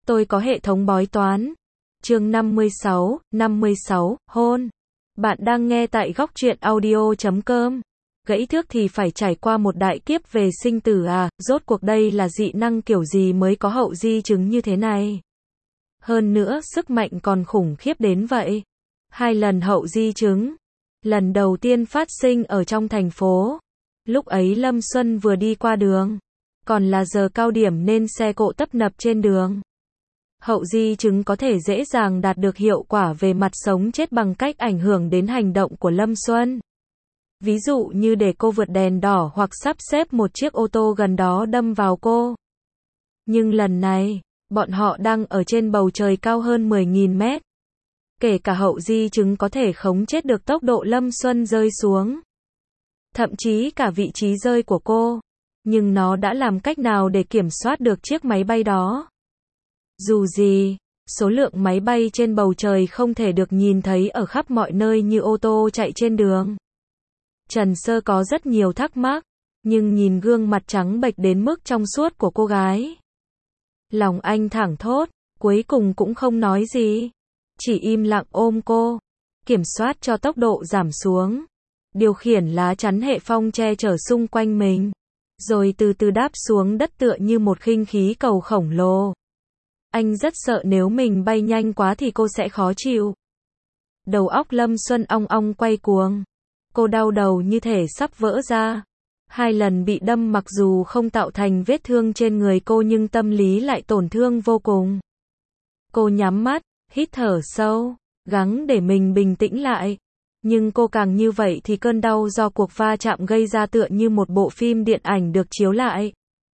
Tôi có hệ thống bói toán. Chương 56, hôn. Bạn đang nghe tại góc truyện audio.com. Gãy thước thì phải trải qua một đại kiếp về sinh tử à, rốt cuộc đây là dị năng kiểu gì mới có hậu di chứng như thế này. Hơn nữa sức mạnh còn khủng khiếp đến vậy. 2 lần hậu di chứng. Lần đầu tiên phát sinh ở trong thành phố. Lúc ấy Lâm Xuân vừa đi qua đường. Còn là giờ cao điểm nên xe cộ tấp nập trên đường. Hậu di chứng có thể dễ dàng đạt được hiệu quả về mặt sống chết bằng cách ảnh hưởng đến hành động của Lâm Xuân. Ví dụ như để cô vượt đèn đỏ hoặc sắp xếp một chiếc ô tô gần đó đâm vào cô. Nhưng lần này, bọn họ đang ở trên bầu trời cao hơn 10.000 mét. Kể cả hậu di chứng có thể khống chế được tốc độ Lâm Xuân rơi xuống. Thậm chí cả vị trí rơi của cô. Nhưng nó đã làm cách nào để kiểm soát được chiếc máy bay đó? Dù gì, số lượng máy bay trên bầu trời không thể được nhìn thấy ở khắp mọi nơi như ô tô chạy trên đường. Trần Sơ có rất nhiều thắc mắc, nhưng nhìn gương mặt trắng bệch đến mức trong suốt của cô gái. Lòng anh thẳng thốt, cuối cùng cũng không nói gì. Chỉ im lặng ôm cô, kiểm soát cho tốc độ giảm xuống. Điều khiển lá chắn hệ phong che chở xung quanh mình. Rồi từ từ đáp xuống đất tựa như một khinh khí cầu khổng lồ. Anh rất sợ nếu mình bay nhanh quá thì cô sẽ khó chịu. Đầu óc Lâm Xuân ong ong quay cuồng. Cô đau đầu như thể sắp vỡ ra. 2 lần bị đâm mặc dù không tạo thành vết thương trên người cô nhưng tâm lý lại tổn thương vô cùng. Cô nhắm mắt, hít thở sâu, gắng để mình bình tĩnh lại. Nhưng cô càng như vậy thì cơn đau do cuộc va chạm gây ra tựa như một bộ phim điện ảnh được chiếu lại.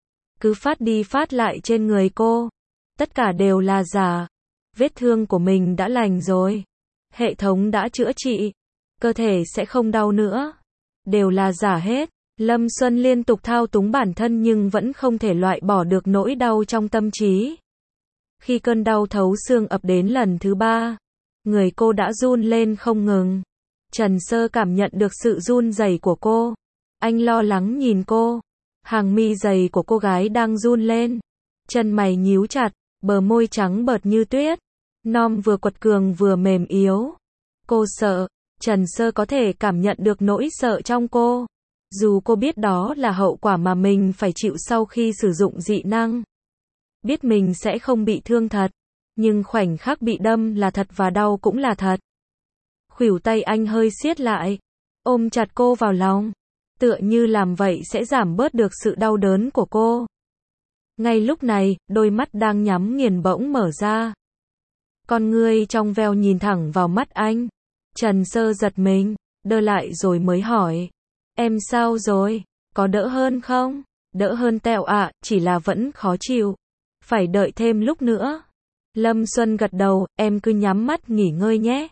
Cứ phát đi phát lại trên người cô. Tất cả đều là giả. Vết thương của mình đã lành rồi. Hệ thống đã chữa trị. Cơ thể sẽ không đau nữa. Đều là giả hết. Lâm Xuân liên tục thao túng bản thân nhưng vẫn không thể loại bỏ được nỗi đau trong tâm trí. Khi cơn đau thấu xương ập đến lần thứ 3, người cô đã run lên không ngừng. Trần Sơ cảm nhận được sự run rẩy của cô. Anh lo lắng nhìn cô. Hàng mi dày của cô gái đang run lên. Chân mày nhíu chặt, bờ môi trắng bợt như tuyết. Non vừa quật cường vừa mềm yếu. Cô sợ. Trần Sơ có thể cảm nhận được nỗi sợ trong cô. Dù cô biết đó là hậu quả mà mình phải chịu sau khi sử dụng dị năng. Biết mình sẽ không bị thương thật. Nhưng khoảnh khắc bị đâm là thật và đau cũng là thật. Khuỷu tay anh hơi siết lại. Ôm chặt cô vào lòng. Tựa như làm vậy sẽ giảm bớt được sự đau đớn của cô. Ngay lúc này, đôi mắt đang nhắm nghiền bỗng mở ra. Con ngươi trong veo nhìn thẳng vào mắt anh. Trần Sơ giật mình, đơ lại rồi mới hỏi. Em sao rồi? Có đỡ hơn không? Đỡ hơn tẹo ạ, chỉ là vẫn khó chịu. Phải đợi thêm lúc nữa. Lâm Xuân gật đầu, em cứ nhắm mắt nghỉ ngơi nhé.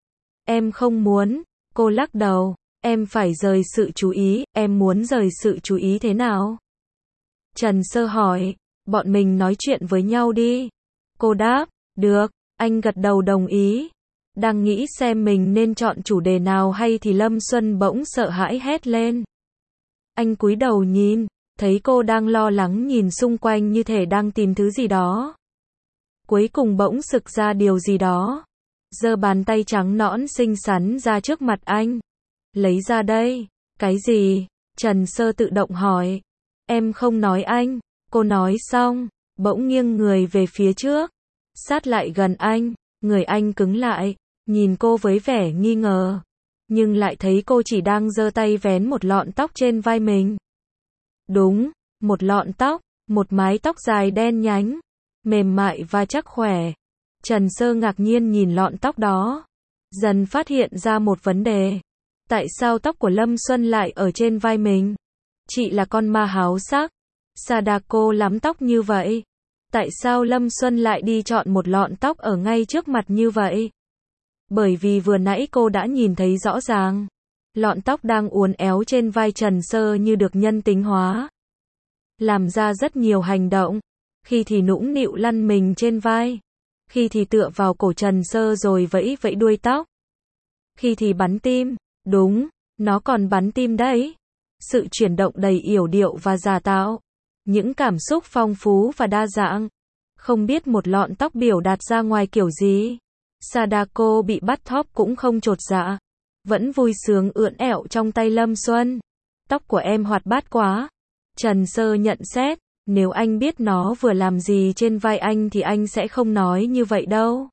Em không muốn. Cô lắc đầu. Em phải rời sự chú ý, em muốn rời sự chú ý thế nào? Trần Sơ hỏi. Bọn mình nói chuyện với nhau đi. Cô đáp. Được. Anh gật đầu đồng ý. Đang nghĩ xem mình nên chọn chủ đề nào hay thì Lâm Xuân bỗng sợ hãi hét lên. Anh cúi đầu nhìn, thấy cô đang lo lắng nhìn xung quanh như thể đang tìm thứ gì đó. Cuối cùng bỗng sực ra điều gì đó. Giơ bàn tay trắng nõn xinh xắn ra trước mặt anh. Lấy ra đây. Cái gì? Trần Sơ tự động hỏi. Em không nói anh. Cô nói xong, bỗng nghiêng người về phía trước. Sát lại gần anh, người anh cứng lại. Nhìn cô với vẻ nghi ngờ. Nhưng lại thấy cô chỉ đang giơ tay vén một lọn tóc trên vai mình. Đúng, một lọn tóc, một mái tóc dài đen nhánh, mềm mại và chắc khỏe. Trần Sơ ngạc nhiên nhìn lọn tóc đó. Dần phát hiện ra một vấn đề. Tại sao tóc của Lâm Xuân lại ở trên vai mình? Chị là con ma háo sắc. Sadako lắm tóc như vậy. Tại sao Lâm Xuân lại đi chọn một lọn tóc ở ngay trước mặt như vậy? Bởi vì vừa nãy cô đã nhìn thấy rõ ràng. Lọn tóc đang uốn éo trên vai Trần Sơ như được nhân tính hóa. Làm ra rất nhiều hành động. Khi thì nũng nịu lăn mình trên vai. Khi thì tựa vào cổ Trần Sơ rồi vẫy vẫy đuôi tóc. Khi thì bắn tim. Đúng, nó còn bắn tim đấy. Sự chuyển động đầy yểu điệu và giả tạo. Những cảm xúc phong phú và đa dạng. Không biết một lọn tóc biểu đạt ra ngoài kiểu gì. Sadako bị bắt thóp cũng không chột dạ, vẫn vui sướng ưỡn ẹo trong tay Lâm Xuân. Tóc của em hoạt bát quá. Trần Sơ nhận xét, nếu anh biết nó vừa làm gì trên vai anh thì anh sẽ không nói như vậy đâu.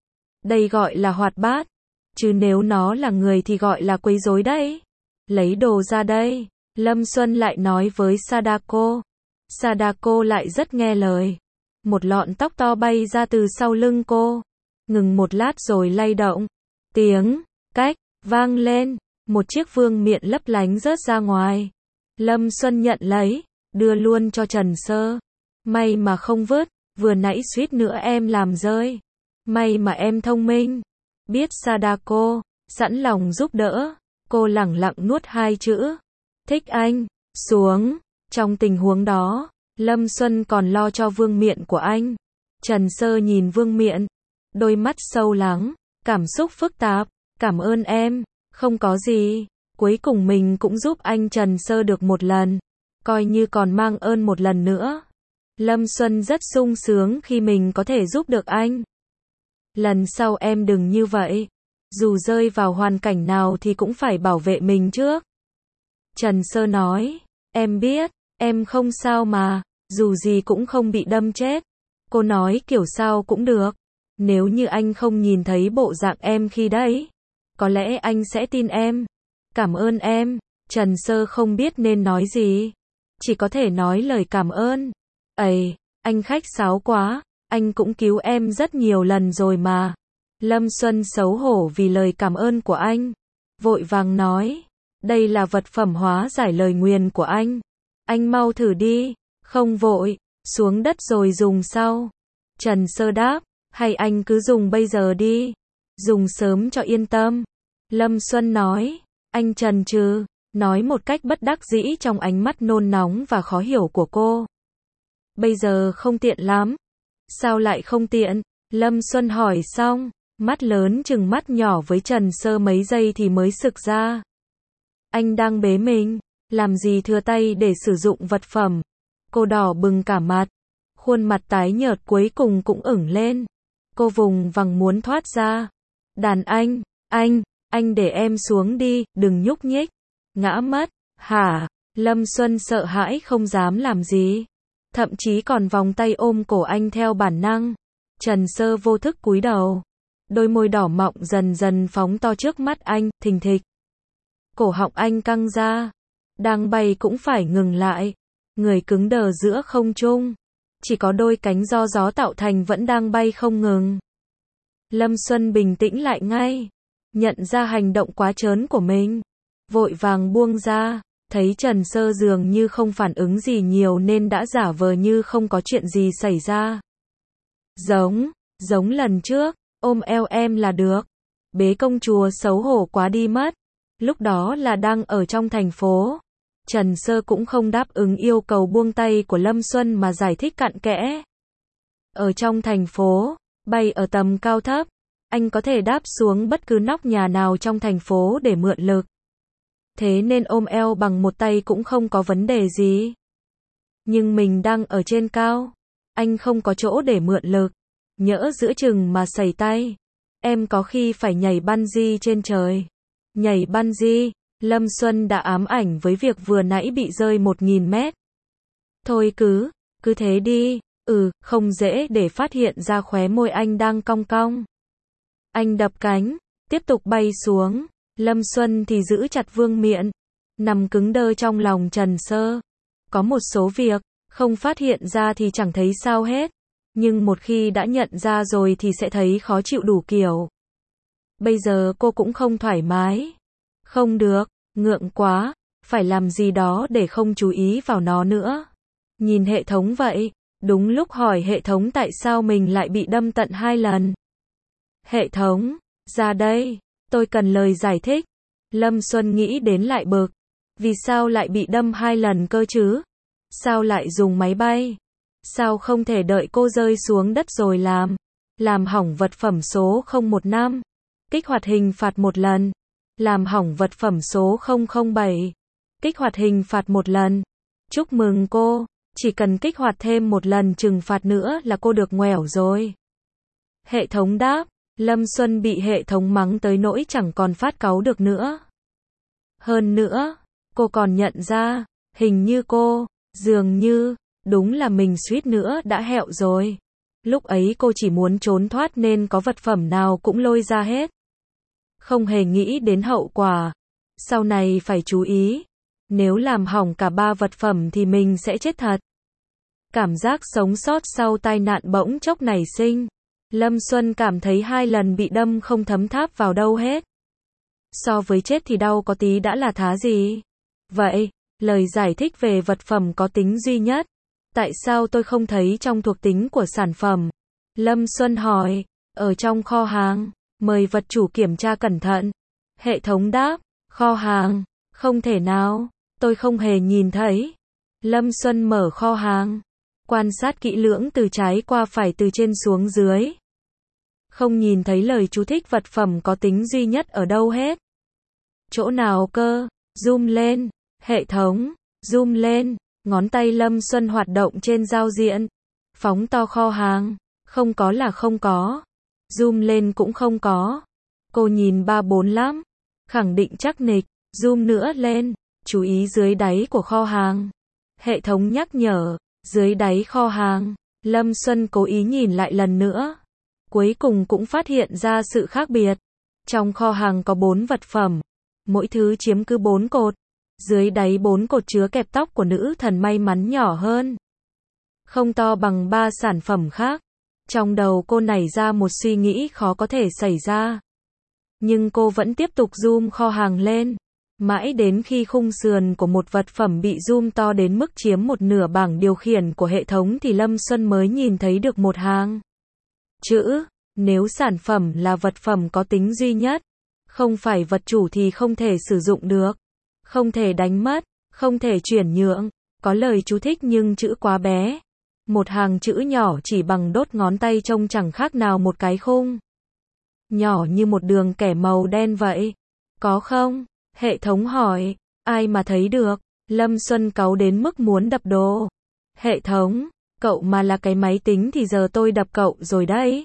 Đây gọi là hoạt bát, chứ nếu nó là người thì gọi là quấy rối đấy. Lấy đồ ra đây, Lâm Xuân lại nói với Sadako. Sadako lại rất nghe lời. Một lọn tóc to bay ra từ sau lưng cô, ngừng một lát rồi lay động. Tiếng cách vang lên, một chiếc vương miện lấp lánh rớt ra ngoài. Lâm Xuân nhận lấy, đưa luôn cho Trần Sơ. May mà không vứt, vừa nãy suýt nữa em làm rơi. May mà em thông minh. Biết Sadako sẵn lòng giúp đỡ, cô lẳng lặng nuốt hai chữ. Thích anh. Xuống. Trong tình huống đó, Lâm Xuân còn lo cho vương miện của anh. Trần Sơ nhìn vương miện, đôi mắt sâu lắng, cảm xúc phức tạp. Cảm ơn em. Không có gì. Cuối cùng mình cũng giúp anh Trần Sơ được một lần, coi như còn mang ơn một lần nữa. Lâm Xuân rất sung sướng khi mình có thể giúp được anh. Lần sau em đừng như vậy. Dù rơi vào hoàn cảnh nào thì cũng phải bảo vệ mình trước. Trần Sơ nói, em biết, em không sao mà, dù gì cũng không bị đâm chết. Cô nói kiểu sao cũng được. Nếu như anh không nhìn thấy bộ dạng em khi đấy, có lẽ anh sẽ tin em. Cảm ơn em. Trần Sơ không biết nên nói gì, chỉ có thể nói lời cảm ơn. Ây, anh khách sáo quá, anh cũng cứu em rất nhiều lần rồi mà. Lâm Xuân xấu hổ vì lời cảm ơn của anh, vội vàng nói, đây là vật phẩm hóa giải lời nguyền của anh mau thử đi. Không vội, xuống đất rồi dùng sau. Trần Sơ đáp, hay anh cứ dùng bây giờ đi, dùng sớm cho yên tâm. Lâm Xuân nói, anh chần chừ, nói một cách bất đắc dĩ trong ánh mắt nôn nóng và khó hiểu của cô. Bây giờ không tiện lắm. Sao lại không tiện? Lâm Xuân hỏi xong, mắt lớn chừng mắt nhỏ với Trần Sơ mấy giây thì mới sực ra. Anh đang bế mình, làm gì thừa tay để sử dụng vật phẩm. Cô đỏ bừng cả mặt, khuôn mặt tái nhợt cuối cùng cũng ửng lên. Cô vùng vằng muốn thoát ra. Đàn anh để em xuống đi, đừng nhúc nhích. Ngã mất, hả? Lâm Xuân sợ hãi không dám làm gì, thậm chí còn vòng tay ôm cổ anh theo bản năng. Trần Sơ vô thức cúi đầu, đôi môi đỏ mọng dần dần phóng to trước mắt anh, thình thịch. Cổ họng anh căng ra, đang bay cũng phải ngừng lại, người cứng đờ giữa không trung, chỉ có đôi cánh do gió tạo thành vẫn đang bay không ngừng. Lâm Xuân bình tĩnh lại ngay, nhận ra hành động quá trớn của mình, vội vàng buông ra, thấy Trần Sơ dường như không phản ứng gì nhiều nên đã giả vờ như không có chuyện gì xảy ra. Giống lần trước, ôm eo em là được. Bế công chúa xấu hổ quá đi mất. Lúc đó là đang ở trong thành phố. Trần Sơ cũng không đáp ứng yêu cầu buông tay của Lâm Xuân mà giải thích cặn kẽ. Ở trong thành phố, bay ở tầm cao thấp, anh có thể đáp xuống bất cứ nóc nhà nào trong thành phố để mượn lực. Thế nên ôm eo bằng một tay cũng không có vấn đề gì. Nhưng mình đang ở trên cao, anh không có chỗ để mượn lực. Nhỡ giữa chừng mà sẩy tay, em có khi phải nhảy bungee trên trời. Nhảy bungee, Lâm Xuân đã ám ảnh với việc vừa nãy bị rơi 1000 mét. Thôi cứ thế đi. Không dễ để phát hiện ra khóe môi anh đang cong cong. Anh đập cánh, tiếp tục bay xuống. Lâm Xuân thì giữ chặt vương miện, nằm cứng đơ trong lòng Trần Sơ. Có một số việc, không phát hiện ra thì chẳng thấy sao hết. Nhưng một khi đã nhận ra rồi thì sẽ thấy khó chịu đủ kiểu. Bây giờ cô cũng không thoải mái. Không được, ngượng quá, phải làm gì đó để không chú ý vào nó nữa. Nhìn hệ thống vậy, đúng lúc hỏi hệ thống tại sao mình lại bị đâm tận 2 lần. Hệ thống, ra đây, tôi cần lời giải thích. Lâm Xuân nghĩ đến lại bực. Vì sao lại bị đâm 2 lần cơ chứ? Sao lại dùng máy bay? Sao không thể đợi cô rơi xuống đất rồi làm hỏng vật phẩm số 015, kích hoạt hình phạt 1 lần, làm hỏng vật phẩm số 007, kích hoạt hình phạt 1 lần. Chúc mừng cô, Chỉ cần kích hoạt thêm một lần trừng phạt nữa là cô được ngoẻo rồi. Hệ thống đáp. Lâm Xuân bị hệ thống mắng tới nỗi chẳng còn phát cáu được nữa. Hơn nữa, cô còn nhận ra, hình như cô, dường như, đúng là mình suýt nữa đã hẹo rồi. Lúc ấy cô chỉ muốn trốn thoát nên có vật phẩm nào cũng lôi ra hết. Không hề nghĩ đến hậu quả. Sau này phải chú ý. Nếu làm hỏng cả 3 vật phẩm thì mình sẽ chết thật. Cảm giác sống sót sau tai nạn bỗng chốc nảy sinh. Lâm Xuân cảm thấy 2 lần bị đâm không thấm tháp vào đâu hết. So với chết thì đau có tí đã là thá gì. Vậy, lời giải thích về vật phẩm có tính duy nhất. Tại sao tôi không thấy trong thuộc tính của sản phẩm? Lâm Xuân hỏi. Ở trong kho hàng. Mời vật chủ kiểm tra cẩn thận. Hệ thống đáp. Kho hàng. Không thể nào. Tôi không hề nhìn thấy. Lâm Xuân mở kho hàng. Quan sát kỹ lưỡng từ trái qua phải từ trên xuống dưới. Không nhìn thấy lời chú thích vật phẩm có tính duy nhất ở đâu hết. Chỗ nào cơ? Zoom lên. Hệ thống. Zoom lên. Ngón tay Lâm Xuân hoạt động trên giao diện. Phóng to kho hàng. Không có là không có. Zoom lên cũng không có. Cô nhìn 3-4 lắm. Khẳng định chắc nịch. Zoom nữa lên. Chú ý dưới đáy của kho hàng. Hệ thống nhắc nhở. Dưới đáy kho hàng. Lâm Xuân cố ý nhìn lại lần nữa. Cuối cùng cũng phát hiện ra sự khác biệt. Trong kho hàng có 4 vật phẩm. Mỗi thứ chiếm cứ 4 cột. Dưới đáy 4 cột chứa kẹp tóc của nữ thần may mắn nhỏ hơn. Không to bằng 3 sản phẩm khác. Trong đầu cô nảy ra một suy nghĩ khó có thể xảy ra. Nhưng cô vẫn tiếp tục zoom kho hàng lên. Mãi đến khi khung sườn của một vật phẩm bị zoom to đến mức chiếm 1/2 bảng điều khiển của hệ thống thì Lâm Xuân mới nhìn thấy được một hàng chữ. Nếu sản phẩm là vật phẩm có tính duy nhất, không phải vật chủ thì không thể sử dụng được. Không thể đánh mất, không thể chuyển nhượng. Có lời chú thích nhưng chữ quá bé. Một hàng chữ nhỏ chỉ bằng đốt ngón tay trông chẳng khác nào một cái khung. Nhỏ như một đường kẻ màu đen vậy. Có không? Hệ thống hỏi. Ai mà thấy được? Lâm Xuân cáu đến mức muốn đập đồ. Hệ thống, cậu mà là cái máy tính thì giờ tôi đập cậu rồi đấy.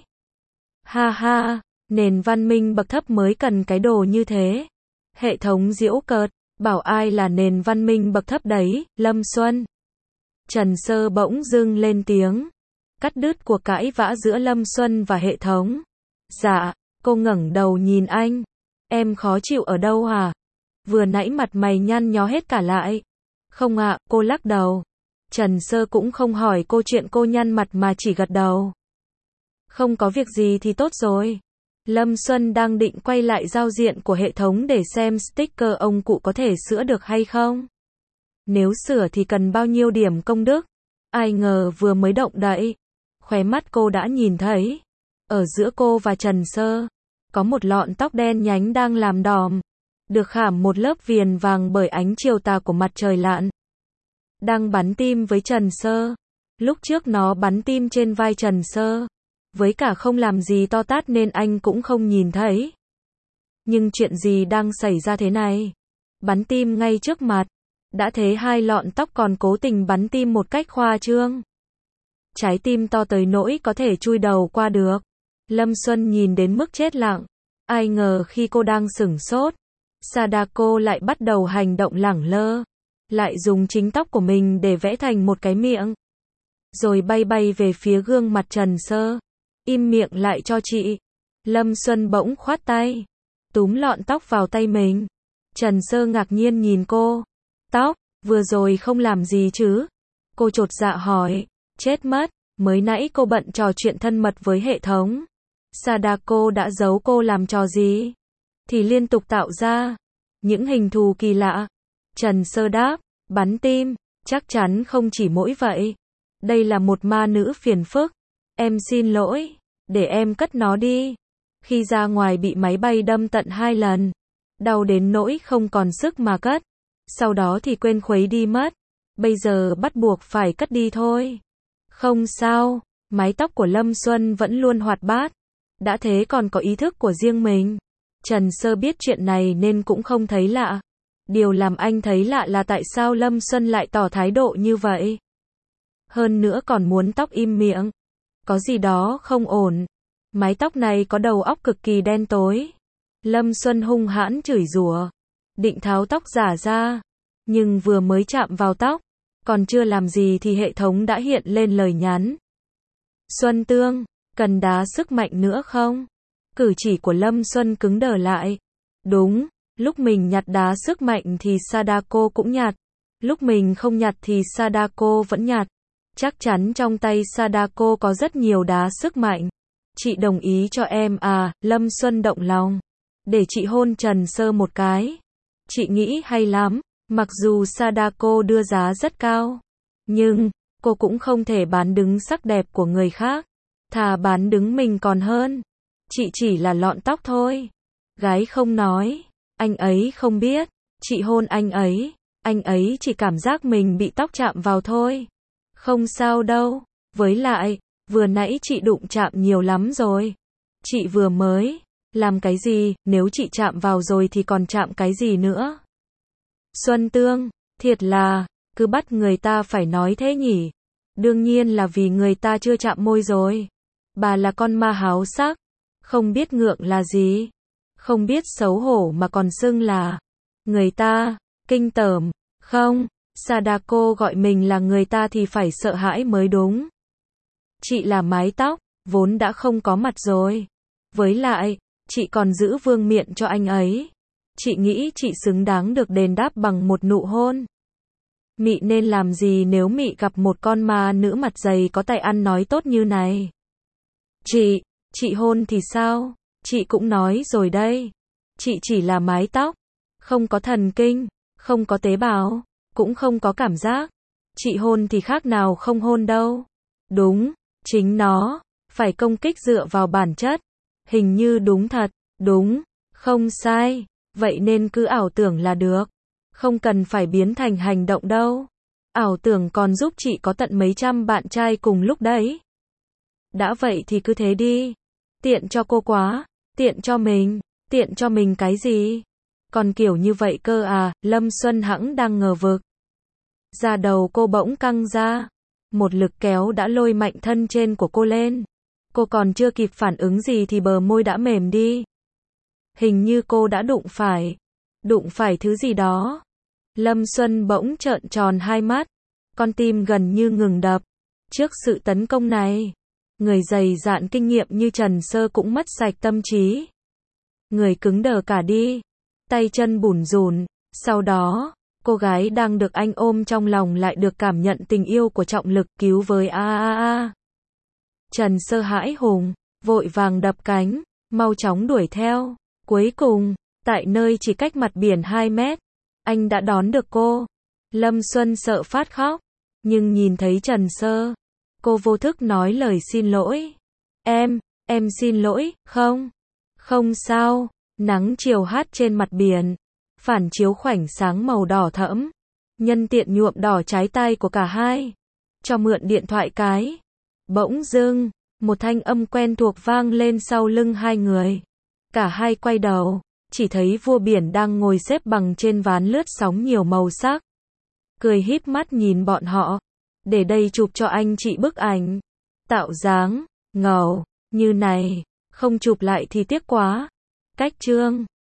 Ha ha, nền văn minh bậc thấp mới cần cái đồ như thế. Hệ thống giễu cợt, bảo ai là nền văn minh bậc thấp đấy, Lâm Xuân. Trần Sơ bỗng dưng lên tiếng. Cắt đứt cuộc cãi vã giữa Lâm Xuân và hệ thống. Dạ, cô ngẩng đầu nhìn anh. Em khó chịu ở đâu hả? Vừa nãy mặt mày nhăn nhó hết cả lại. Không ạ, cô lắc đầu. Trần Sơ cũng không hỏi cô chuyện cô nhăn mặt mà chỉ gật đầu. Không có việc gì thì tốt rồi. Lâm Xuân đang định quay lại giao diện của hệ thống để xem sticker ông cụ có thể sửa được hay không. Nếu sửa thì cần bao nhiêu điểm công đức. Ai ngờ vừa mới động đậy. Khóe mắt cô đã nhìn thấy. Ở giữa cô và Trần Sơ. Có một lọn tóc đen nhánh đang làm đòm. Được khảm một lớp viền vàng bởi ánh chiều tà của mặt trời lặn. Đang bắn tim với Trần Sơ. Lúc trước nó bắn tim trên vai Trần Sơ. Với cả không làm gì to tát nên anh cũng không nhìn thấy. Nhưng chuyện gì đang xảy ra thế này? Bắn tim ngay trước mặt. Đã thế 2 lọn tóc còn cố tình bắn tim một cách khoa trương. Trái tim to tới nỗi có thể chui đầu qua được. Lâm Xuân nhìn đến mức chết lặng. Ai ngờ khi cô đang sửng sốt, Sadako lại bắt đầu hành động lẳng lơ. Lại dùng chính tóc của mình để vẽ thành một cái miệng. Rồi bay bay về phía gương mặt Trần Sơ. Im miệng lại cho chị. Lâm Xuân bỗng khoát tay. Túm lọn tóc vào tay mình. Trần Sơ ngạc nhiên nhìn cô. Tóc, vừa rồi không làm gì chứ? Cô chột dạ hỏi. Chết mất, mới nãy cô bận trò chuyện thân mật với hệ thống. Sadako đã giấu cô làm trò gì? Thì liên tục tạo ra những hình thù kỳ lạ. Trần Sơ đáp, bắn tim, chắc chắn không chỉ mỗi vậy. Đây là một ma nữ phiền phức. Em xin lỗi, để em cất nó đi. Khi ra ngoài bị máy bay đâm tận 2 lần. Đau đến nỗi không còn sức mà cất. Sau đó thì quên khuấy đi mất. Bây giờ bắt buộc phải cất đi thôi. Không sao, mái tóc của Lâm Xuân vẫn luôn hoạt bát. Đã thế còn có ý thức của riêng mình. Trần Sơ biết chuyện này nên cũng không thấy lạ. Điều làm anh thấy lạ là tại sao Lâm Xuân lại tỏ thái độ như vậy. Hơn nữa còn muốn tóc im miệng. Có gì đó không ổn. Mái tóc này có đầu óc cực kỳ đen tối. Lâm Xuân hung hãn chửi rủa, định tháo tóc giả ra. Nhưng vừa mới chạm vào tóc, còn chưa làm gì thì hệ thống đã hiện lên lời nhắn. Xuân Tương, cần đá sức mạnh nữa không? Cử chỉ của Lâm Xuân cứng đờ lại. Đúng, lúc mình nhặt đá sức mạnh thì Sadako cũng nhặt. Lúc mình không nhặt thì Sadako vẫn nhặt. Chắc chắn trong tay Sadako có rất nhiều đá sức mạnh. Chị đồng ý cho em à, Lâm Xuân động lòng. Để chị hôn Trần Sơ một cái. Chị nghĩ hay lắm, mặc dù Sadako đưa giá rất cao. Nhưng, cô cũng không thể bán đứng sắc đẹp của người khác. Thà bán đứng mình còn hơn. Chị chỉ là lọn tóc thôi. Gái không nói, anh ấy không biết. Chị hôn anh ấy chỉ cảm giác mình bị tóc chạm vào thôi. Không sao đâu, với lại, vừa nãy chị đụng chạm nhiều lắm rồi. Chị vừa mới, làm cái gì, nếu chị chạm vào rồi thì còn chạm cái gì nữa. Xuân Tương, thiệt là, cứ bắt người ta phải nói thế nhỉ. Đương nhiên là vì người ta chưa chạm môi rồi. Bà là con ma háo sắc, không biết ngượng là gì. Không biết xấu hổ mà còn xưng là người ta, kinh tởm, không, Sadako gọi mình là người ta thì phải sợ hãi mới đúng. Chị là mái tóc, vốn đã không có mặt rồi. Với lại, chị còn giữ vương miện cho anh ấy. Chị nghĩ chị xứng đáng được đền đáp bằng một nụ hôn. Mị nên làm gì nếu mị gặp một con ma nữ mặt dày có tài ăn nói tốt như này? Chị hôn thì sao? Chị cũng nói rồi đây. Chị chỉ là mái tóc, không có thần kinh, không có tế bào, cũng không có cảm giác. Chị hôn thì khác nào không hôn đâu. Đúng, chính nó, phải công kích dựa vào bản chất. Hình như đúng thật, đúng, không sai. Vậy nên cứ ảo tưởng là được. Không cần phải biến thành hành động đâu. Ảo tưởng còn giúp chị có tận mấy trăm bạn trai cùng lúc đấy. Đã vậy thì cứ thế đi. Tiện cho cô quá, tiện cho mình cái gì? Còn kiểu như vậy cơ à, Lâm Xuân hẵng đang ngờ vực. Da đầu cô bỗng căng ra. Một lực kéo đã lôi mạnh thân trên của cô lên. Cô còn chưa kịp phản ứng gì thì bờ môi đã mềm đi. Hình như cô đã đụng phải thứ gì đó. Lâm Xuân bỗng trợn tròn hai mắt. Con tim gần như ngừng đập. Trước sự tấn công này, người dày dạn kinh nghiệm như Trần Sơ cũng mất sạch tâm trí. Người cứng đờ cả đi. Tay chân bủn rủn. Sau đó, cô gái đang được anh ôm trong lòng lại được cảm nhận tình yêu của trọng lực cứu với Trần Sơ hãi hùng, vội vàng đập cánh, mau chóng đuổi theo. Cuối cùng, tại nơi chỉ cách mặt biển 2 mét, anh đã đón được cô. Lâm Xuân sợ phát khóc, nhưng nhìn thấy Trần Sơ, cô vô thức nói lời xin lỗi. Em xin lỗi, không sao. Nắng chiều hát trên mặt biển, phản chiếu khoảnh sáng màu đỏ thẫm, nhân tiện nhuộm đỏ trái tay của cả hai. Cho mượn điện thoại cái. Bỗng dưng, một thanh âm quen thuộc vang lên sau lưng hai người. Cả hai quay đầu, chỉ thấy vua biển đang ngồi xếp bằng trên ván lướt sóng nhiều màu sắc. Cười híp mắt nhìn bọn họ. Để đây chụp cho anh chị bức ảnh. Tạo dáng, ngầu, như này, không chụp lại thì tiếc quá. Cách chương